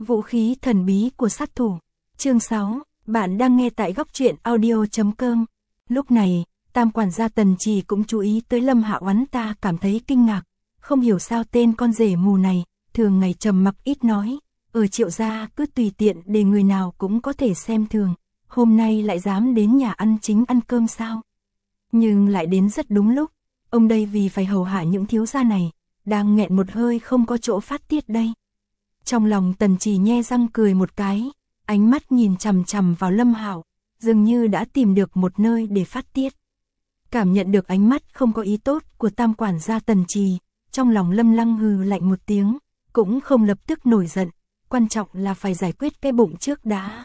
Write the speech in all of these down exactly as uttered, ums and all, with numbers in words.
Vũ khí thần bí của sát thủ. Chương sáu, bạn đang nghe tại góc truyện audio chấm com. Lúc này, Tam quản gia Tần Trì cũng chú ý tới Lâm Hạo. Hắn ta cảm thấy kinh ngạc, không hiểu sao tên con rể mù này, thường ngày trầm mặc ít nói, ở Triệu gia cứ tùy tiện để người nào cũng có thể xem thường, hôm nay lại dám đến nhà ăn chính ăn cơm sao? Nhưng lại đến rất đúng lúc, ông đây vì phải hầu hạ những thiếu gia này, đang nghẹn một hơi không có chỗ phát tiết đây. Trong lòng Tần Trì nhe răng cười một cái, ánh mắt nhìn chằm chằm vào Lâm Hạo, dường như đã tìm được một nơi để phát tiết. Cảm nhận được ánh mắt không có ý tốt của Tam quản gia Tần Trì, trong lòng Lâm Lăng hừ lạnh một tiếng, cũng không lập tức nổi giận, quan trọng là phải giải quyết cái bụng trước đã.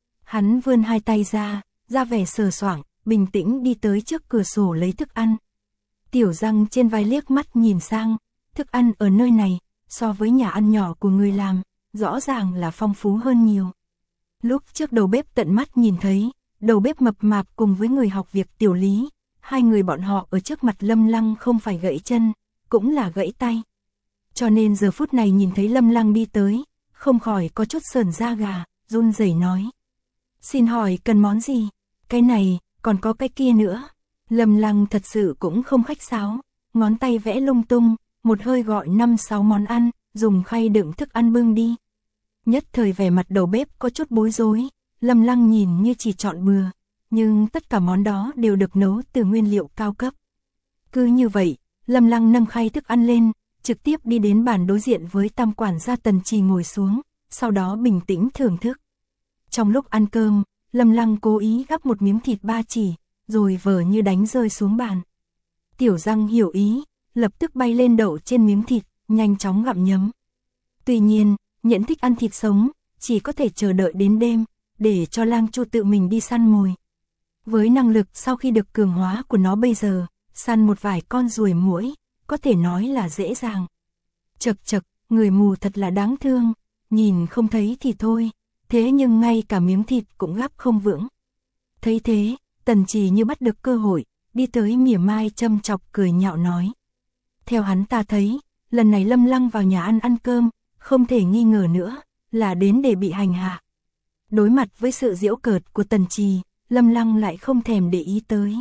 Hắn vươn hai tay ra, ra vẻ sờ soạng, bình tĩnh đi tới trước cửa sổ lấy thức ăn. Tiểu răng trên vai liếc mắt nhìn sang, thức ăn ở nơi này, so với nhà ăn nhỏ của người làm, rõ ràng là phong phú hơn nhiều. Lúc trước đầu bếp tận mắt nhìn thấy, đầu bếp mập mạp cùng với người học việc Tiểu Lý, hai người bọn họ ở trước mặt Lâm Lăng không phải gãy chân, cũng là gãy tay. Cho nên giờ phút này nhìn thấy Lâm Lăng đi tới, không khỏi có chút sởn da gà, run rẩy nói. Xin hỏi cần món gì? Cái này, còn có cái kia nữa. Lâm Lăng thật sự cũng không khách sáo, ngón tay vẽ lung tung, một hơi gọi năm sáu món ăn, dùng khay đựng thức ăn bưng đi. Nhất thời vẻ mặt đầu bếp có chút bối rối, Lâm Lăng nhìn như chỉ chọn bừa, nhưng tất cả món đó đều được nấu từ nguyên liệu cao cấp. Cứ như vậy, Lâm Lăng nâng khay thức ăn lên, trực tiếp đi đến bàn đối diện với Tam quản gia Tần Trì ngồi xuống, sau đó bình tĩnh thưởng thức. Trong lúc ăn cơm, Lâm Lăng cố ý gắp một miếng thịt ba chỉ, rồi vờ như đánh rơi xuống bàn. Tiểu răng hiểu ý, lập tức bay lên đậu trên miếng thịt, nhanh chóng gặm nhấm. Tuy nhiên, Nhẫn thích ăn thịt sống, chỉ có thể chờ đợi đến đêm, để cho Lang Chu tự mình đi săn mồi. Với năng lực sau khi được cường hóa của nó bây giờ, săn một vài con ruồi muỗi, có thể nói là dễ dàng. Chật chật, người mù thật là đáng thương, nhìn không thấy thì thôi, thế nhưng ngay cả miếng thịt cũng gắp không vững. Thấy thế, Tần Trì như bắt được cơ hội, đi tới mỉa mai châm chọc cười nhạo nói. Theo hắn ta thấy, lần này Lâm Lăng vào nhà ăn ăn cơm, không thể nghi ngờ nữa, là đến để bị hành hạ. Đối mặt với sự giễu cợt của Tần Trì, Lâm Lăng lại không thèm để ý tới.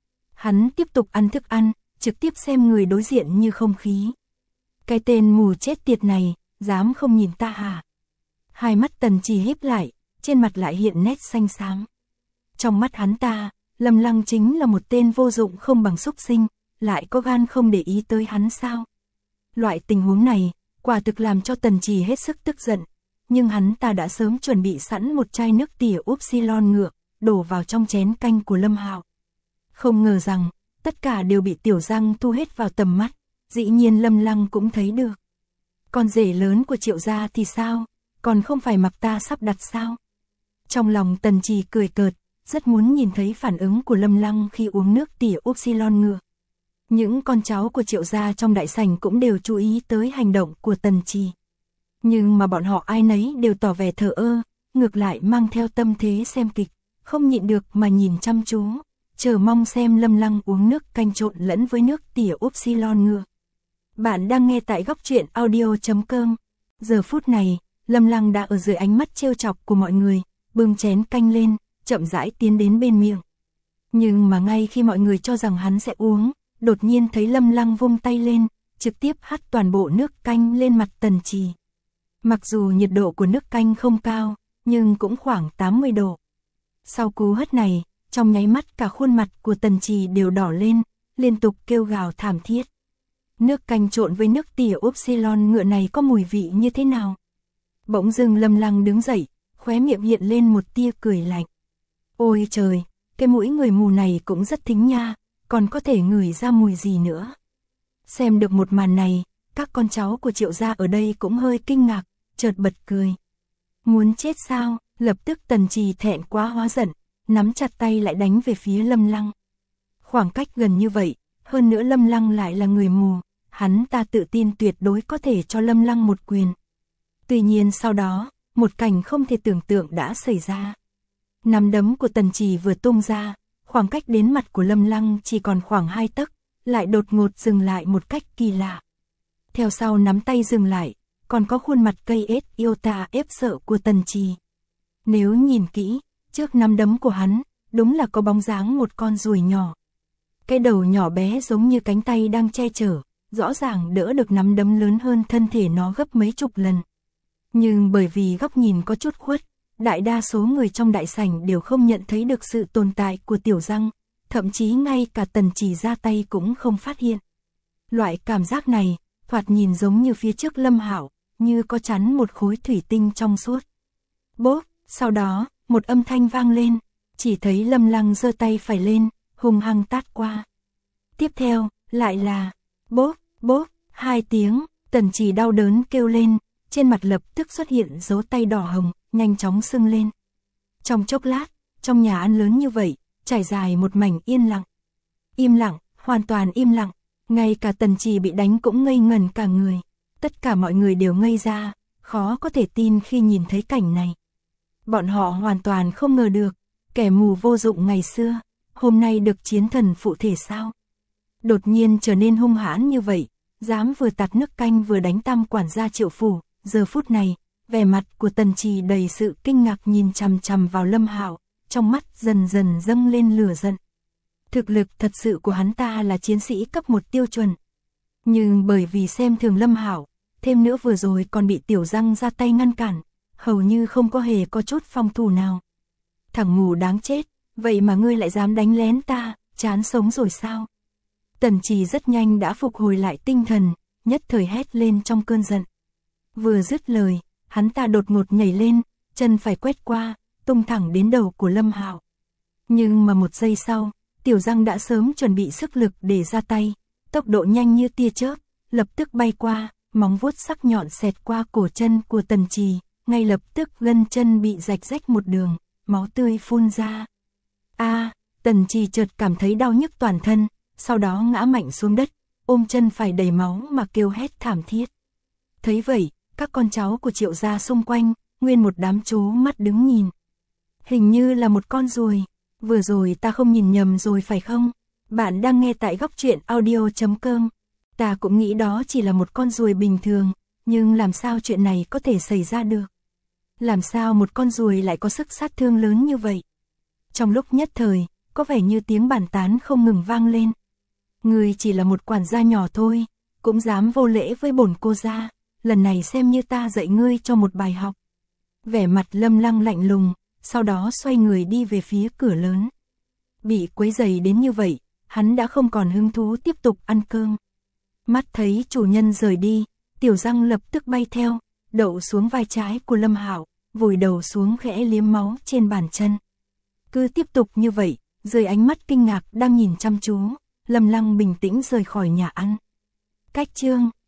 Hắn tiếp tục ăn thức ăn, trực tiếp xem người đối diện như không khí. Cái tên mù chết tiệt này, dám không nhìn ta hả? Hai mắt Tần Trì híp lại, trên mặt lại hiện nét xanh xám. Trong mắt hắn ta, Lâm Lăng chính là một tên vô dụng không bằng súc sinh, lại có gan không để ý tới hắn sao? Loại tình huống này, quả thực làm cho Tần Trì hết sức tức giận, nhưng hắn ta đã sớm chuẩn bị sẵn một chai nước tỉa upsilon ngựa, đổ vào trong chén canh của Lâm Hạo. Không ngờ rằng, tất cả đều bị Tiểu Răng thu hết vào tầm mắt, dĩ nhiên Lâm Lăng cũng thấy được. Con rể lớn của Triệu gia thì sao, còn không phải mặc ta sắp đặt sao? Trong lòng Tần Trì cười cợt, rất muốn nhìn thấy phản ứng của Lâm Lăng khi uống nước tỉa upsilon ngựa. Những con cháu của Triệu gia trong đại sảnh cũng đều chú ý tới hành động của Tần Trì. Nhưng mà bọn họ ai nấy đều tỏ vẻ thờ ơ, ngược lại mang theo tâm thế xem kịch, không nhịn được mà nhìn chăm chú, chờ mong xem Lâm Lăng uống nước canh trộn lẫn với nước tỉa upsilon ngựa. Bạn đang nghe tại góc truyện audio chấm com. Giờ phút này, Lâm Lăng đã ở dưới ánh mắt trêu chọc của mọi người, bưng chén canh lên, chậm rãi tiến đến bên miệng. Nhưng mà ngay khi mọi người cho rằng hắn sẽ uống, đột nhiên thấy Lâm Lăng vung tay lên, trực tiếp hắt toàn bộ nước canh lên mặt Tần Trì. Mặc dù nhiệt độ của nước canh không cao, nhưng cũng khoảng tám mươi độ. Sau cú hất này, trong nháy mắt cả khuôn mặt của Tần Trì đều đỏ lên, liên tục kêu gào thảm thiết. Nước canh trộn với nước tỉa upsilon ngựa này có mùi vị như thế nào? Bỗng dưng Lâm Lăng đứng dậy, khóe miệng hiện lên một tia cười lạnh. Ôi trời, cái mũi người mù này cũng rất thính nha, còn có thể ngửi ra mùi gì nữa. Xem được một màn này, các con cháu của Triệu gia ở đây cũng hơi kinh ngạc, chợt bật cười. Muốn chết sao? Lập tức Tần Trì thẹn quá hóa giận, nắm chặt tay lại đánh về phía Lâm Lăng. Khoảng cách gần như vậy, hơn nữa Lâm Lăng lại là người mù, hắn ta tự tin tuyệt đối có thể cho Lâm Lăng một quyền. Tuy nhiên sau đó, một cảnh không thể tưởng tượng đã xảy ra. Nắm đấm của Tần Trì vừa tung ra, khoảng cách đến mặt của Lâm Lăng chỉ còn khoảng hai tấc, lại đột ngột dừng lại một cách kỳ lạ. Theo sau nắm tay dừng lại, còn có khuôn mặt cây ết yêu tà ép sợ của Tần Trì. Nếu nhìn kỹ, trước nắm đấm của hắn, đúng là có bóng dáng một con ruồi nhỏ. Cái đầu nhỏ bé giống như cánh tay đang che chở, rõ ràng đỡ được nắm đấm lớn hơn thân thể nó gấp mấy chục lần. Nhưng bởi vì góc nhìn có chút khuất, đại đa số người trong đại sảnh đều không nhận thấy được sự tồn tại của Tiểu Giang, thậm chí ngay cả Tần Trì ra tay cũng không phát hiện. Loại cảm giác này, thoạt nhìn giống như phía trước Lâm Hạo, như có chắn một khối thủy tinh trong suốt. Bốp, sau đó, một âm thanh vang lên, chỉ thấy Lâm Lăng giơ tay phải lên, hung hăng tát qua. Tiếp theo, lại là bốp, bốp, hai tiếng, Tần Trì đau đớn kêu lên, trên mặt lập tức xuất hiện dấu tay đỏ hồng, nhanh chóng sưng lên. Trong chốc lát, trong nhà ăn lớn như vậy, trải dài một mảnh yên lặng. Im lặng, hoàn toàn im lặng, ngay cả Tần Trì bị đánh cũng ngây ngẩn cả người. Tất cả mọi người đều ngây ra, khó có thể tin khi nhìn thấy cảnh này. Bọn họ hoàn toàn không ngờ được, kẻ mù vô dụng ngày xưa, hôm nay được chiến thần phụ thể sao? Đột nhiên trở nên hung hãn như vậy, dám vừa tạt nước canh vừa đánh Tam quản gia Triệu Phủ. Giờ phút này, vẻ mặt của Tần Trì đầy sự kinh ngạc nhìn chằm chằm vào Lâm Hạo, trong mắt dần dần dâng lên lửa giận. Thực lực thật sự của hắn ta là chiến sĩ cấp một tiêu chuẩn. Nhưng bởi vì xem thường Lâm Hạo, thêm nữa vừa rồi còn bị Tiểu Giang ra tay ngăn cản, hầu như không có hề có chút phòng thủ nào. Thằng mù đáng chết, vậy mà ngươi lại dám đánh lén ta, chán sống rồi sao? Tần Trì rất nhanh đã phục hồi lại tinh thần, nhất thời hét lên trong cơn giận. Vừa dứt lời, hắn ta đột ngột nhảy lên, chân phải quét qua, tung thẳng đến đầu của Lâm Hạo. Nhưng mà một giây sau, Tiểu Giang đã sớm chuẩn bị sức lực để ra tay, tốc độ nhanh như tia chớp, lập tức bay qua, móng vuốt sắc nhọn xẹt qua cổ chân của Tần Trì, ngay lập tức gân chân bị rạch rách một đường, máu tươi phun ra. A, Tần Trì chợt cảm thấy đau nhức toàn thân, sau đó ngã mạnh xuống đất, ôm chân phải đầy máu mà kêu hét thảm thiết. Thấy vậy, các con cháu của Triệu gia xung quanh, nguyên một đám chố mắt đứng nhìn. Hình như là một con ruồi, vừa rồi ta không nhìn nhầm rồi phải không? Bạn đang nghe tại góc truyện audio chấm com. Ta cũng nghĩ đó chỉ là một con ruồi bình thường, nhưng làm sao chuyện này có thể xảy ra được? Làm sao một con ruồi lại có sức sát thương lớn như vậy? Trong lúc nhất thời, có vẻ như tiếng bàn tán không ngừng vang lên. Ngươi chỉ là một quản gia nhỏ thôi, cũng dám vô lễ với bổn cô gia, lần này xem như ta dạy ngươi cho một bài học. Vẻ mặt Lâm Lăng lạnh lùng, sau đó xoay người đi về phía cửa lớn. Bị quấy rầy đến như vậy, hắn đã không còn hứng thú tiếp tục ăn cơm. Mắt thấy chủ nhân rời đi, Tiểu Giang lập tức bay theo, đậu xuống vai trái của Lâm Hạo, vùi đầu xuống khẽ liếm máu trên bàn chân. Cứ tiếp tục như vậy, dưới ánh mắt kinh ngạc đang nhìn chăm chú, Lâm Lăng bình tĩnh rời khỏi nhà ăn. Cách chương